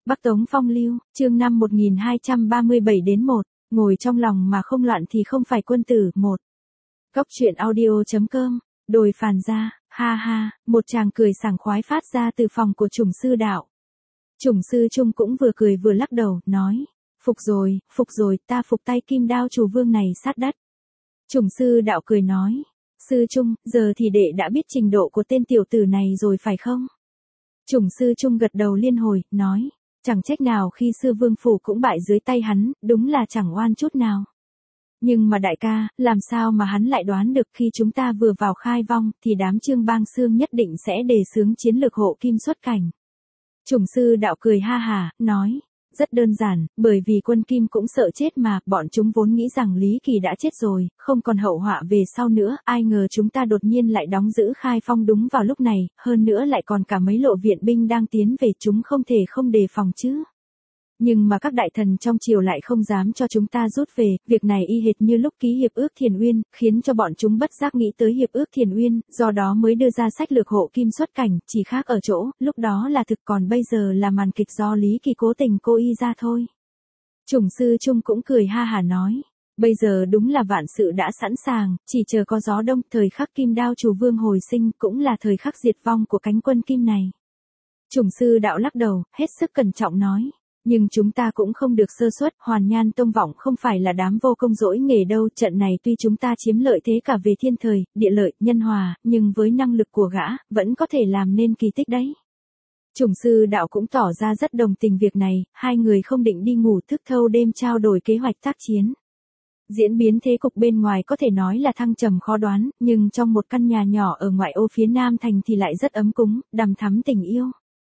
Bắc Tống Phong Lưu, chương 5 1237-1, ngồi trong lòng mà không loạn thì không phải quân tử. 1. Cốc truyện audio.com, đồi phàn ra, ha ha, một chàng cười sảng khoái phát ra từ phòng của Chủng sư đạo. Chủng sư Trung cũng vừa cười vừa lắc đầu, nói, phục rồi, ta phục tay kim đao chủ vương này sát đất. Chủng sư đạo cười nói, sư Trung, giờ thì đệ đã biết trình độ của tên tiểu tử này rồi phải không? Chủng sư Trung gật đầu liên hồi, nói, chẳng trách nào khi xưa vương phủ cũng bại dưới tay hắn, đúng là chẳng oan chút nào. Nhưng mà đại ca, làm sao mà hắn lại đoán được khi chúng ta vừa vào khai vong, thì đám Trương Bang Xương nhất định sẽ đề xướng chiến lược hộ kim xuất cảnh. Chủng sư đạo cười ha hả, nói, rất đơn giản, bởi vì quân kim cũng sợ chết mà, bọn chúng vốn nghĩ rằng Lý Kỳ đã chết rồi, không còn hậu họa về sau nữa, ai ngờ chúng ta đột nhiên lại đóng giữ khai phong đúng vào lúc này, hơn nữa lại còn cả mấy lộ viện binh đang tiến về, chúng không thể không đề phòng chứ. Nhưng mà các đại thần trong triều lại không dám cho chúng ta rút về, việc này y hệt như lúc ký hiệp ước Thiền Uyên, khiến cho bọn chúng bất giác nghĩ tới hiệp ước Thiền Uyên, do đó mới đưa ra sách lược hộ kim xuất cảnh, chỉ khác ở chỗ, lúc đó là thực còn bây giờ là màn kịch do Lý Kỳ cố tình cô y ra thôi. Chủng sư Trung cũng cười ha hả nói, bây giờ đúng là vạn sự đã sẵn sàng, chỉ chờ có gió đông, thời khắc kim đao chủ vương hồi sinh cũng là thời khắc diệt vong của cánh quân kim này. Chủng sư đạo lắc đầu, hết sức cẩn trọng nói. Nhưng chúng ta cũng không được sơ suất, Hoàn Nhan Tông Vọng không phải là đám vô công dỗi nghề đâu, trận này tuy chúng ta chiếm lợi thế cả về thiên thời, địa lợi, nhân hòa, nhưng với năng lực của gã, vẫn có thể làm nên kỳ tích đấy. Chủng sư đạo cũng tỏ ra rất đồng tình việc này, hai người không định đi ngủ thức thâu đêm trao đổi kế hoạch tác chiến. Diễn biến thế cục bên ngoài có thể nói là thăng trầm khó đoán, nhưng trong một căn nhà nhỏ ở ngoại ô phía nam thành thì lại rất ấm cúng, đằm thắm tình yêu.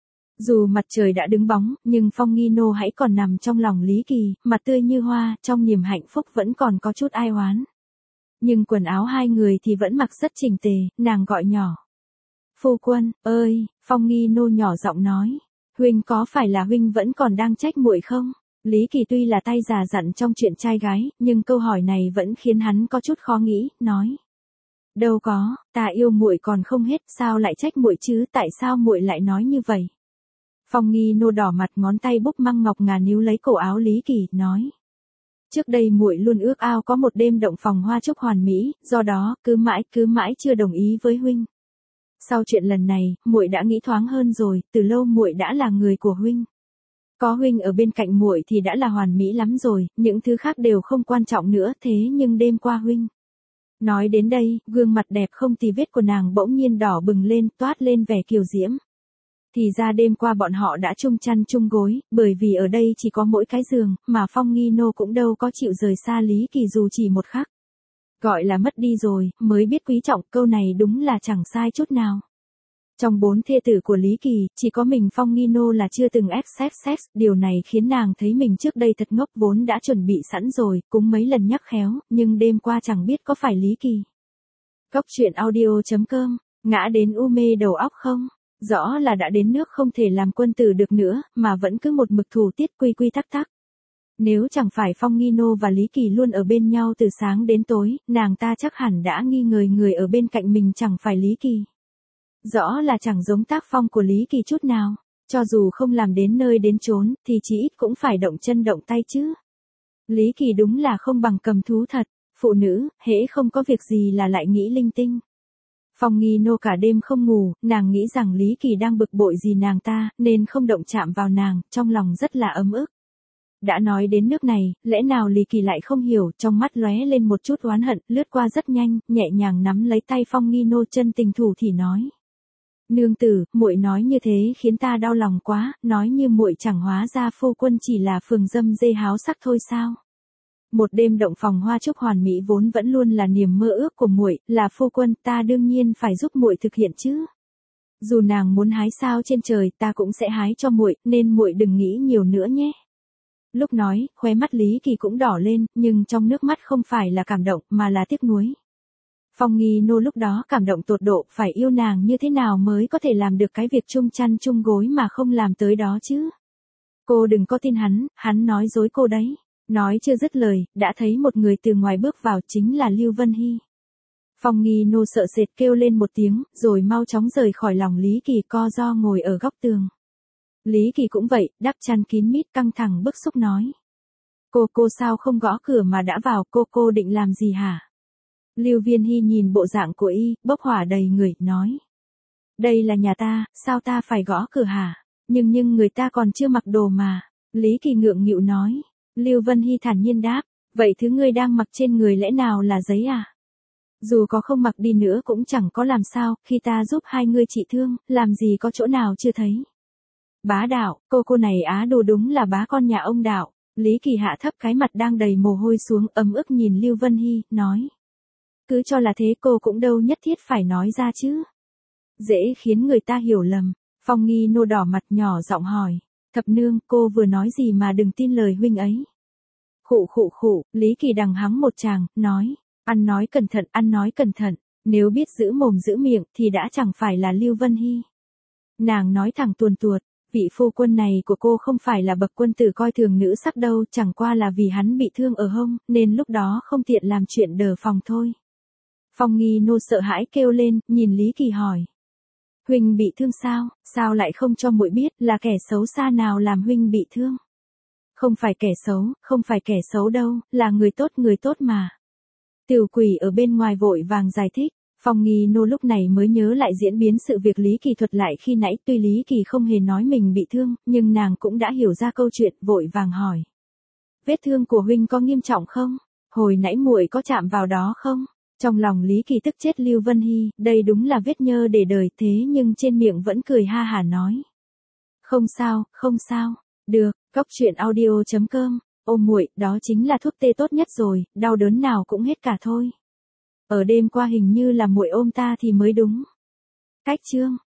Dù mặt trời đã đứng bóng, nhưng Phong Nghi Nô hãy còn nằm trong lòng Lý Kỳ, mặt tươi như hoa, trong niềm hạnh phúc vẫn còn có chút ai oán. Nhưng quần áo hai người thì vẫn mặc rất chỉnh tề, nàng gọi nhỏ. Phu quân, ơi, Phong Nghi Nô nhỏ giọng nói, huynh có phải là huynh vẫn còn đang trách muội không? Lý Kỳ tuy là tay già dặn trong chuyện trai gái, nhưng câu hỏi này vẫn khiến hắn có chút khó nghĩ, nói. Đâu có, ta yêu muội còn không hết, sao lại trách muội chứ, tại sao muội lại nói như vậy? Phong Nghi Nô đỏ mặt, ngón tay búp măng ngọc ngà níu lấy cổ áo Lý Kỳ, nói. Trước đây muội luôn ước ao có một đêm động phòng hoa trúc hoàn mỹ, do đó, cứ mãi chưa đồng ý với huynh. Sau chuyện lần này, muội đã nghĩ thoáng hơn rồi, từ lâu muội đã là người của huynh. Có huynh ở bên cạnh muội thì đã là hoàn mỹ lắm rồi, những thứ khác đều không quan trọng nữa, thế nhưng đêm qua huynh. Nói đến đây, gương mặt đẹp không tì vết của nàng bỗng nhiên đỏ bừng lên, toát lên vẻ kiều diễm. Thì ra đêm qua bọn họ đã chung chăn chung gối, bởi vì ở đây chỉ có mỗi cái giường, mà Phong Nghi Nô cũng đâu có chịu rời xa Lý Kỳ dù chỉ một khắc. Gọi là mất đi rồi, mới biết quý trọng, câu này đúng là chẳng sai chút nào. Trong 4 thê tử của Lý Kỳ, chỉ có mình Phong Nghi Nô là chưa từng sex, điều này khiến nàng thấy mình trước đây thật ngốc, vốn đã chuẩn bị sẵn rồi, cũng mấy lần nhắc khéo, nhưng đêm qua chẳng biết có phải Lý Kỳ. Cốc truyện audio.com, ngã đến u mê đầu óc không? Rõ là đã đến nước không thể làm quân tử được nữa, mà vẫn cứ một mực thủ tiết quy tắc. Nếu chẳng phải Phong Nghi Nô và Lý Kỳ luôn ở bên nhau từ sáng đến tối, nàng ta chắc hẳn đã nghi ngờ người ở bên cạnh mình chẳng phải Lý Kỳ. Rõ là chẳng giống tác phong của Lý Kỳ chút nào, cho dù không làm đến nơi đến chốn, thì chí ít cũng phải động chân động tay chứ. Lý Kỳ đúng là không bằng cầm thú thật, phụ nữ, hễ không có việc gì là lại nghĩ linh tinh. Phong Nghi Nô cả đêm không ngủ, nàng nghĩ rằng Lý Kỳ đang bực bội gì nàng ta, nên không động chạm vào nàng, trong lòng rất là ấm ức. Đã nói đến nước này, lẽ nào Lý Kỳ lại không hiểu, trong mắt lóe lên một chút oán hận, lướt qua rất nhanh, nhẹ nhàng nắm lấy tay Phong Nghi Nô chân tình thủ thì nói. Nương tử, muội nói như thế khiến ta đau lòng quá, nói như muội chẳng hóa ra phu quân chỉ là phường dâm dê háo sắc thôi sao? Một đêm động phòng hoa trúc hoàn mỹ vốn vẫn luôn là niềm mơ ước của muội, là phu quân, ta đương nhiên phải giúp muội thực hiện chứ. Dù nàng muốn hái sao trên trời, ta cũng sẽ hái cho muội, nên muội đừng nghĩ nhiều nữa nhé. Lúc nói, khóe mắt Lý Kỳ cũng đỏ lên, nhưng trong nước mắt không phải là cảm động, mà là tiếc nuối. Phong Nghi Nô lúc đó cảm động tột độ, phải yêu nàng như thế nào mới có thể làm được cái việc chung chăn chung gối mà không làm tới đó chứ. Cô đừng có tin hắn nói dối cô đấy. Nói chưa dứt lời, đã thấy một người từ ngoài bước vào, chính là Lưu Vân Hy. Phong Nghi Nô sợ sệt kêu lên một tiếng, rồi mau chóng rời khỏi lòng Lý Kỳ, co ro ngồi ở góc tường. Lý Kỳ cũng vậy, đắp chăn kín mít căng thẳng bức xúc nói. Cô sao không gõ cửa mà đã vào, cô định làm gì hả? Lưu Viên Hy nhìn bộ dạng của y, bốc hỏa đầy người, nói. Đây là nhà ta, sao ta phải gõ cửa hả? Nhưng người ta còn chưa mặc đồ mà. Lý Kỳ ngượng nghịu nói. Lưu Vân Hy thản nhiên đáp. Vậy thứ ngươi đang mặc trên người lẽ nào là giấy à? Dù có không mặc đi nữa cũng chẳng có làm sao, khi ta giúp hai ngươi trị thương, làm gì có chỗ nào chưa thấy. Bá Đạo, cô này á đồ đúng là bá con nhà ông Đạo. Lý Kỳ hạ thấp cái mặt đang đầy mồ hôi xuống, ấm ức nhìn Lưu Vân Hy, nói. Cứ cho là thế cô cũng đâu nhất thiết phải nói ra chứ. Dễ khiến người ta hiểu lầm. Phong Nghi Nô đỏ mặt nhỏ giọng hỏi. Thập nương, cô vừa nói gì mà đừng tin lời huynh ấy. Khụ, Lý Kỳ đằng hắng một tràng, nói. Ăn nói cẩn thận, nếu biết giữ mồm giữ miệng thì đã chẳng phải là Lưu Vân Hy. Nàng nói thẳng tuồn tuột, vị phu quân này của cô không phải là bậc quân tử coi thường nữ sắc đâu, chẳng qua là vì hắn bị thương ở hông, nên lúc đó không tiện làm chuyện đờ phòng thôi. Phong Nghi Nô sợ hãi kêu lên, nhìn Lý Kỳ hỏi. Huynh bị thương sao lại không cho muội biết là kẻ xấu xa nào làm huynh bị thương? Không phải kẻ xấu đâu, là người tốt mà. Tiểu Quỷ ở bên ngoài vội vàng giải thích. Phong Nghi Nô lúc này mới nhớ lại diễn biến sự việc Lý Kỳ thuật lại khi nãy, tuy Lý Kỳ không hề nói mình bị thương, nhưng nàng cũng đã hiểu ra câu chuyện, vội vàng hỏi. Vết thương của huynh có nghiêm trọng không? Hồi nãy muội có chạm vào đó không? Trong lòng Lý Kỳ tức chết Lưu Vân Hy, đây đúng là vết nhơ để đời, thế nhưng trên miệng vẫn cười ha hả nói. Không sao, được, coctruyện audio.com, ôm muội, đó chính là thuốc tê tốt nhất rồi, đau đớn nào cũng hết cả thôi. Ở đêm qua hình như là muội ôm ta thì mới đúng. Cách chương